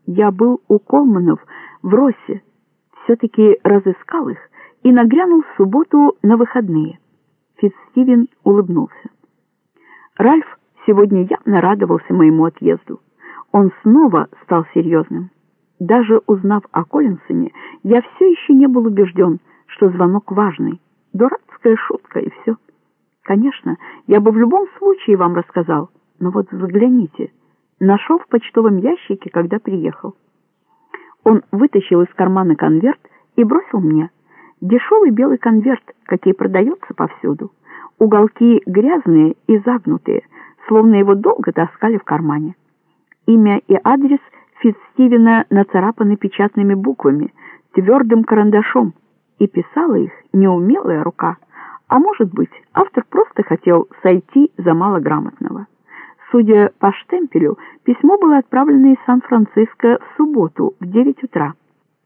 Я был у Колманов в Россе, все-таки разыскал их и нагрянул в субботу на выходные. Фитцстивен улыбнулся. Ральф сегодня явно радовался моему отъезду. Он снова стал серьезным. Даже узнав о Коллинсоне, я все еще не был убежден, что звонок важный. Дурацкая шутка и все. Конечно, я бы в любом случае вам рассказал, но вот загляните. Нашел в почтовом ящике, когда приехал. Он вытащил из кармана конверт и бросил мне. Дешевый белый конверт, какие продаются повсюду. Уголки грязные и загнутые, словно его долго таскали в кармане. Имя и адрес Фитцстивена нацарапаны печатными буквами, твердым карандашом, и писала их неумелая рука. А может быть, автор просто хотел сойти за малограмотного. Судя по штемпелю, письмо было отправлено из Сан-Франциско в субботу в 9 утра.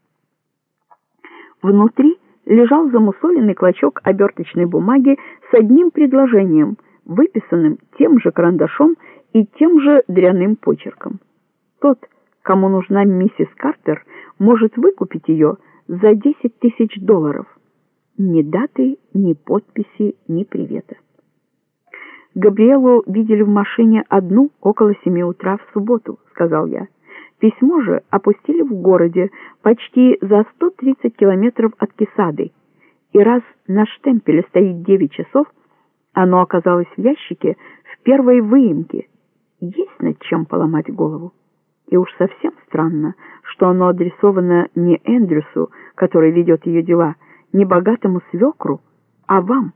Внутри лежал замусоленный клочок оберточной бумаги с одним предложением, выписанным тем же карандашом и тем же дрянным почерком. Тот, кому нужна миссис Картер, может выкупить ее за $10 000. Ни даты, ни подписи, ни привета. «Габриэлу видели в машине одну около 7 утра в субботу», — сказал я. «Письмо же опустили в городе, почти за 130 километров от Кесады. И раз на штемпеле стоит 9 часов, оно оказалось в ящике в первой выемке. Есть над чем поломать голову. И уж совсем странно, что оно адресовано не Эндрюсу, который ведет ее дела, не богатому свекру, а вам».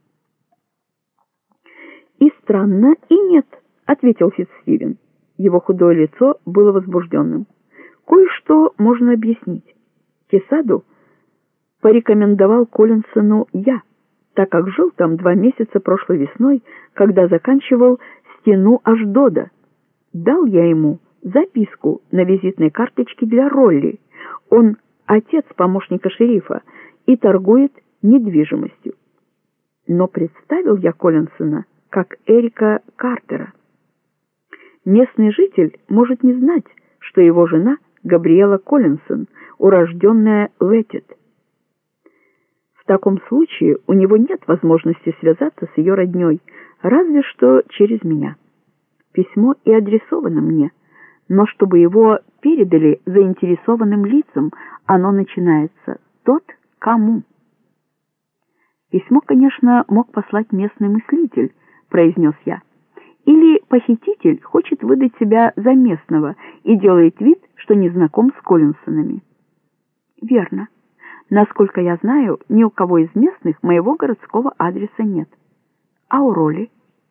«И странно, и нет», — ответил Фитцстивен. Его худое лицо было возбужденным. «Кое-что можно объяснить. Кесаду порекомендовал Коллинсону я, так как жил там 2 месяца прошлой весной, когда заканчивал стену Ашдода. Дал я ему записку на визитной карточке для Ролли. Он отец помощника шерифа и торгует недвижимостью. Но представил я Коллинсона как Эрика Картера. Местный житель может не знать, что его жена Габриэла Коллинсон, урожденная Леттит. В таком случае у него нет возможности связаться с ее родней, разве что через меня. Письмо и адресовано мне, но чтобы его передали заинтересованным лицам, оно начинается «тот, кому». Письмо, конечно, мог послать местный мыслитель, произнес я. Или похититель хочет выдать себя за местного и делает вид, что не знаком с Коллинсонами. Верно. Насколько я знаю, ни у кого из местных моего городского адреса нет. А у Ролли?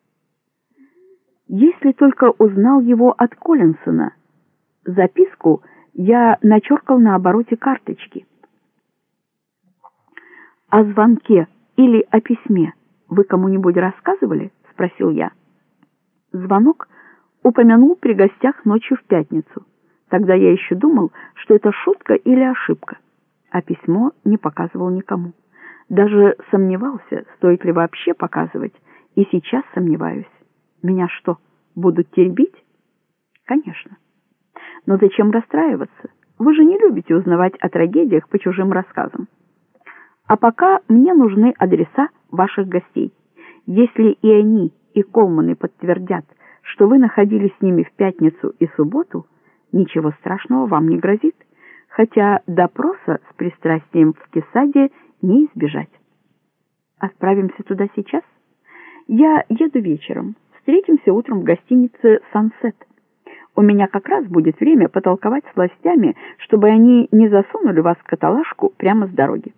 Если только узнал его от Коллинсона. Записку я начеркал на обороте карточки. О звонке или о письме вы кому-нибудь рассказывали? — спросил я. Звонок упомянул при гостях ночью в пятницу. Тогда я еще думал, что это шутка или ошибка, а письмо не показывал никому. Даже сомневался, стоит ли вообще показывать, и сейчас сомневаюсь. Меня что, будут теребить? Конечно. Но зачем расстраиваться? Вы же не любите узнавать о трагедиях по чужим рассказам. А пока мне нужны адреса ваших гостей. Если и они, и Колманы подтвердят, что вы находились с ними в пятницу и субботу, ничего страшного вам не грозит, хотя допроса с пристрастием в Кесаде не избежать. Отправимся туда сейчас? Я еду вечером. Встретимся утром в гостинице «Сансет». У меня как раз будет время потолковать с властями, чтобы они не засунули вас в каталажку прямо с дороги.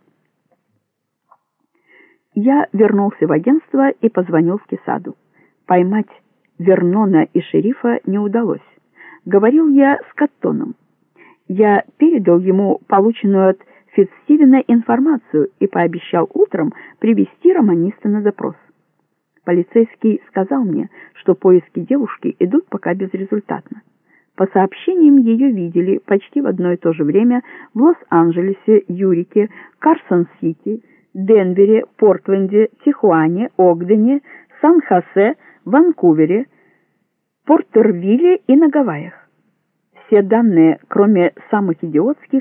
Я вернулся в агентство и позвонил в Кесаду. Поймать Вернона и шерифа не удалось. Говорил я с Коттоном. Я передал ему полученную от Фитцстивена информацию и пообещал утром привести романиста на допрос. Полицейский сказал мне, что поиски девушки идут пока безрезультатно. По сообщениям, ее видели почти в одно и то же время в Лос-Анджелесе, Юрике, Карсон-Сити, Денвере, Портленде, Тихуане, Огдене, Сан-Хосе, Ванкувере, Портервилле и на Гавайях. Все данные, кроме самых идиотских,